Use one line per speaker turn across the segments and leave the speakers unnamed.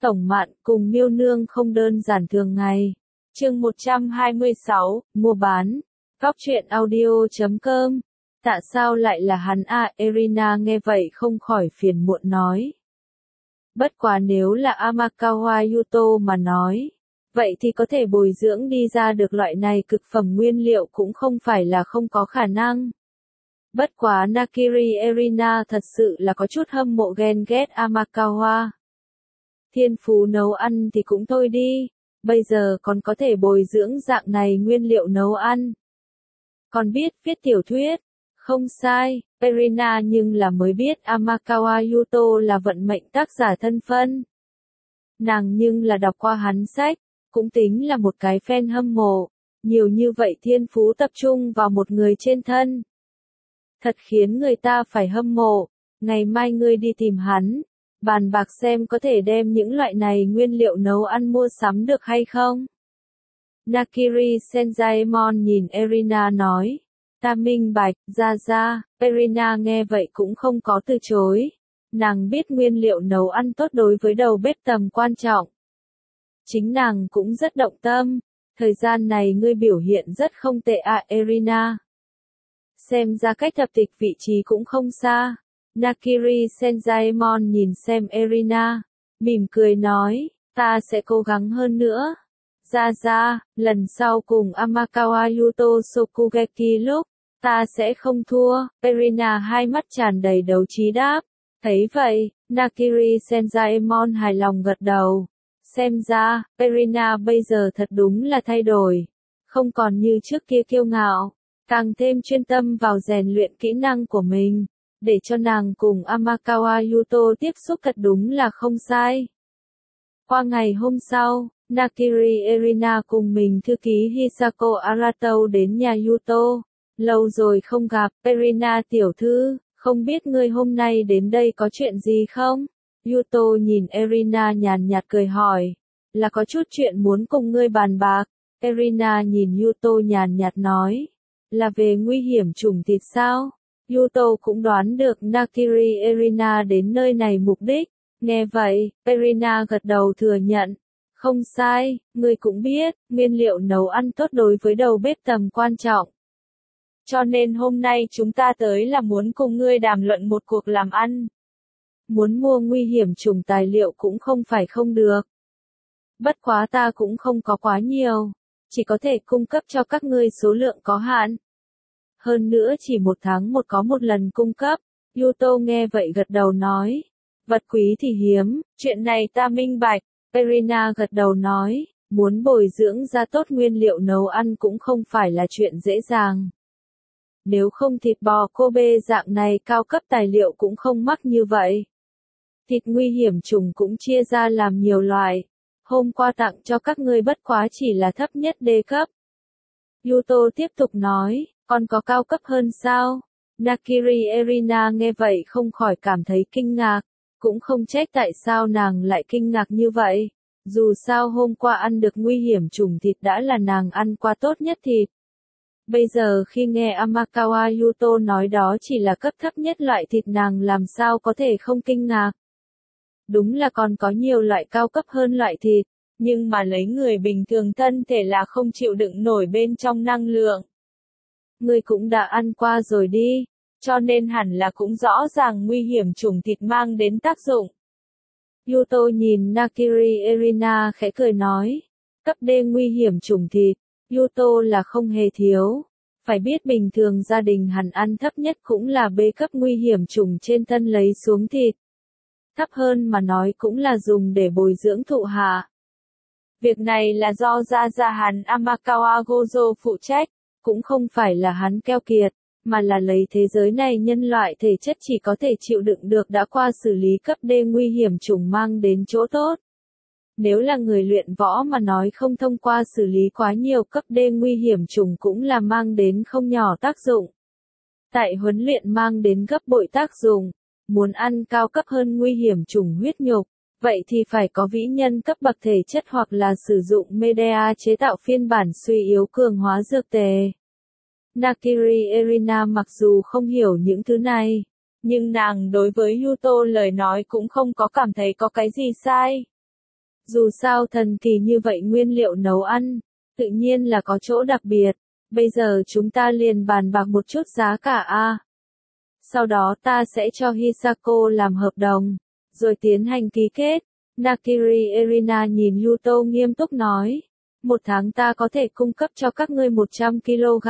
Tổng Mạn cùng Miêu Nương không đơn giản thường ngày. Chương 126, mua bán. Góc truyện audio.com. Tại sao lại là hắn à? Erina nghe vậy không khỏi phiền muộn nói. Bất quá nếu là Amakawa Yuto mà nói, vậy thì có thể bồi dưỡng đi ra được loại này cực phẩm nguyên liệu cũng không phải là không có khả năng. Bất quá Nakiri Erina thật sự là có chút hâm mộ ghen ghét Amakawa. Thiên phú nấu ăn thì cũng thôi đi, bây giờ còn có thể bồi dưỡng dạng này nguyên liệu nấu ăn. Còn biết viết tiểu thuyết, không sai, Erina nhưng là mới biết Amakawa Yuto là vận mệnh tác giả thân phân. Nàng nhưng là đọc qua hắn sách, cũng tính là một cái fan hâm mộ, nhiều như vậy thiên phú tập trung vào một người trên thân. Thật khiến người ta phải hâm mộ, ngày mai ngươi đi tìm hắn, bàn bạc xem có thể đem những loại này nguyên liệu nấu ăn mua sắm được hay không. Nakiri Senjaemon nhìn Erina nói, ta minh bạch, ra. Erina nghe vậy cũng không có từ chối. Nàng biết nguyên liệu nấu ăn tốt đối với đầu bếp tầm quan trọng. Chính nàng cũng rất động tâm, thời gian này ngươi biểu hiện rất không tệ à Erina. Xem ra cách thập tịch vị trí cũng không xa. Nakiri Senjaemon nhìn xem Erina, mỉm cười nói, ta sẽ cố gắng hơn nữa. Ra, lần sau cùng Amakawa Yuto Shokugeki lúc, ta sẽ không thua. Erina hai mắt tràn đầy đấu trí đáp. Thấy vậy, Nakiri Senjaemon hài lòng gật đầu. Xem ra, Erina bây giờ thật đúng là thay đổi. Không còn như trước kia kiêu ngạo, càng thêm chuyên tâm vào rèn luyện kỹ năng của mình. Để cho nàng cùng Amakawa Yuto tiếp xúc thật đúng là không sai. Qua ngày hôm sau, Nakiri Erina cùng mình thư ký Hisako Arato đến nhà Yuto. Lâu rồi không gặp, Erina tiểu thư, không biết ngươi hôm nay đến đây có chuyện gì không? Yuto nhìn Erina nhàn nhạt cười hỏi, là có chút chuyện muốn cùng ngươi bàn bạc. Erina nhìn Yuto nhàn nhạt nói, là về nguy hiểm chủng thịt sao? Yuto cũng đoán được Nakiri Erina đến nơi này mục đích. Nghe vậy, Erina gật đầu thừa nhận. Không sai, ngươi cũng biết, nguyên liệu nấu ăn tốt đối với đầu bếp tầm quan trọng. Cho nên hôm nay chúng ta tới là muốn cùng ngươi đàm luận một cuộc làm ăn. Muốn mua nguy hiểm chủng tài liệu cũng không phải không được. Bất quá ta cũng không có quá nhiều, chỉ có thể cung cấp cho các ngươi số lượng có hạn. Hơn nữa chỉ một tháng có một lần cung cấp. Yuto nghe vậy gật đầu nói. Vật quý thì hiếm, chuyện này ta minh bạch. Erina gật đầu nói, muốn bồi dưỡng ra tốt nguyên liệu nấu ăn cũng không phải là chuyện dễ dàng. Nếu không thịt bò Kobe dạng này cao cấp tài liệu cũng không mắc như vậy. Thịt nguy hiểm chủng cũng chia ra làm nhiều loại. Hôm qua tặng cho các ngươi bất quá chỉ là thấp nhất D cấp. Yuto tiếp tục nói, còn có cao cấp hơn sao? Nakiri Erina nghe vậy không khỏi cảm thấy kinh ngạc, cũng không trách tại sao nàng lại kinh ngạc như vậy. Dù sao hôm qua ăn được nguy hiểm chủng thịt đã là nàng ăn qua tốt nhất thịt. Bây giờ khi nghe Amakawa Yuto nói đó chỉ là cấp thấp nhất loại thịt nàng làm sao có thể không kinh ngạc. Đúng là còn có nhiều loại cao cấp hơn loại thịt, nhưng mà lấy người bình thường thân thể là không chịu đựng nổi bên trong năng lượng. Ngươi cũng đã ăn qua rồi đi, cho nên hẳn là cũng rõ ràng nguy hiểm chủng thịt mang đến tác dụng. Yuto nhìn Nakiri Erina khẽ cười nói, cấp D nguy hiểm chủng thịt, Yuto là không hề thiếu. Phải biết bình thường gia đình hẳn ăn thấp nhất cũng là B cấp nguy hiểm chủng trên thân lấy xuống thịt. Thấp hơn mà nói cũng là dùng để bồi dưỡng thụ hạ. Việc này là do gia hắn Amakawa Gojo phụ trách, cũng không phải là hắn keo kiệt, mà là lấy thế giới này nhân loại thể chất chỉ có thể chịu đựng được đã qua xử lý cấp D nguy hiểm chủng mang đến chỗ tốt. Nếu là người luyện võ mà nói không thông qua xử lý quá nhiều cấp D nguy hiểm chủng cũng là mang đến không nhỏ tác dụng. Tại huấn luyện mang đến gấp bội tác dụng, muốn ăn cao cấp hơn nguy hiểm chủng huyết nhục, vậy thì phải có vĩ nhân cấp bậc thể chất hoặc là sử dụng media chế tạo phiên bản suy yếu cường hóa dược tề. Nakiri Erina mặc dù không hiểu những thứ này, nhưng nàng đối với Yuto lời nói cũng không có cảm thấy có cái gì sai. Dù sao thần kỳ như vậy nguyên liệu nấu ăn, tự nhiên là có chỗ đặc biệt. Bây giờ chúng ta liền bàn bạc một chút giá cả a. Sau đó ta sẽ cho Hisako làm hợp đồng, rồi tiến hành ký kết. Nakiri Erina nhìn Yuto nghiêm túc nói. 1 tháng ta có thể cung cấp cho các ngươi 100 kg.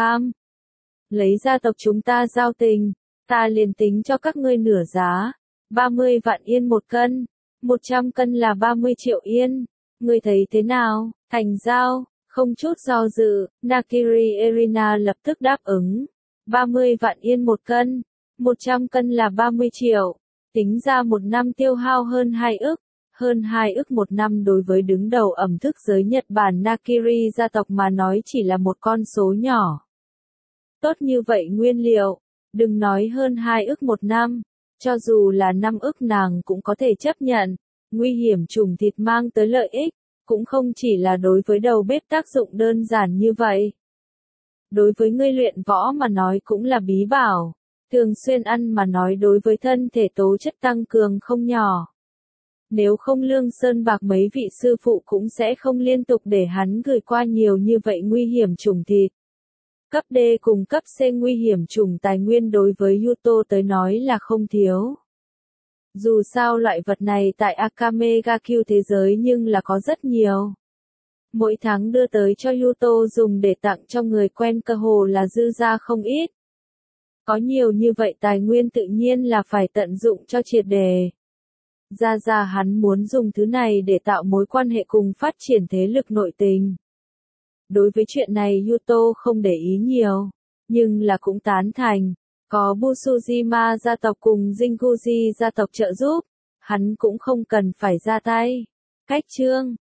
Lấy gia tộc chúng ta giao tình, ta liền tính cho các ngươi nửa giá. 30 vạn yên 1 cân. 100 cân là 30 triệu yên. Ngươi thấy thế nào? Thành giao. Không chút do dự, Nakiri Erina lập tức đáp ứng. 30 vạn yên 1 cân. 100 cân là 30 triệu. Tính ra 1 năm tiêu hao hơn 2 ức. Hơn 2 ức 1 năm đối với đứng đầu ẩm thức giới Nhật Bản Nakiri gia tộc mà nói chỉ là một con số nhỏ. Tốt như vậy nguyên liệu, đừng nói hơn 2 ức 1 năm, cho dù là 5 ức nàng cũng có thể chấp nhận. Nguy hiểm trùng thịt mang tới lợi ích, cũng không chỉ là đối với đầu bếp tác dụng đơn giản như vậy. Đối với người luyện võ mà nói cũng là bí bảo, thường xuyên ăn mà nói đối với thân thể tố chất tăng cường không nhỏ. Nếu không Lương Sơn Bạc mấy vị sư phụ cũng sẽ không liên tục để hắn gửi qua nhiều như vậy nguy hiểm trùng thịt. Cấp D cùng cấp C nguy hiểm trùng tài nguyên đối với Yuto tới nói là không thiếu. Dù sao loại vật này tại Akamegakyo thế giới nhưng là có rất nhiều. Mỗi tháng đưa tới cho Yuto dùng để tặng cho người quen cơ hồ là dư ra không ít. Có nhiều như vậy tài nguyên tự nhiên là phải tận dụng cho triệt đề. Ra hắn muốn dùng thứ này để tạo mối quan hệ cùng phát triển thế lực nội tình. Đối với chuyện này Yuto không để ý nhiều, nhưng là cũng tán thành. Có Busujima gia tộc cùng Jinguji gia tộc trợ giúp, hắn cũng không cần phải ra tay. Cách chương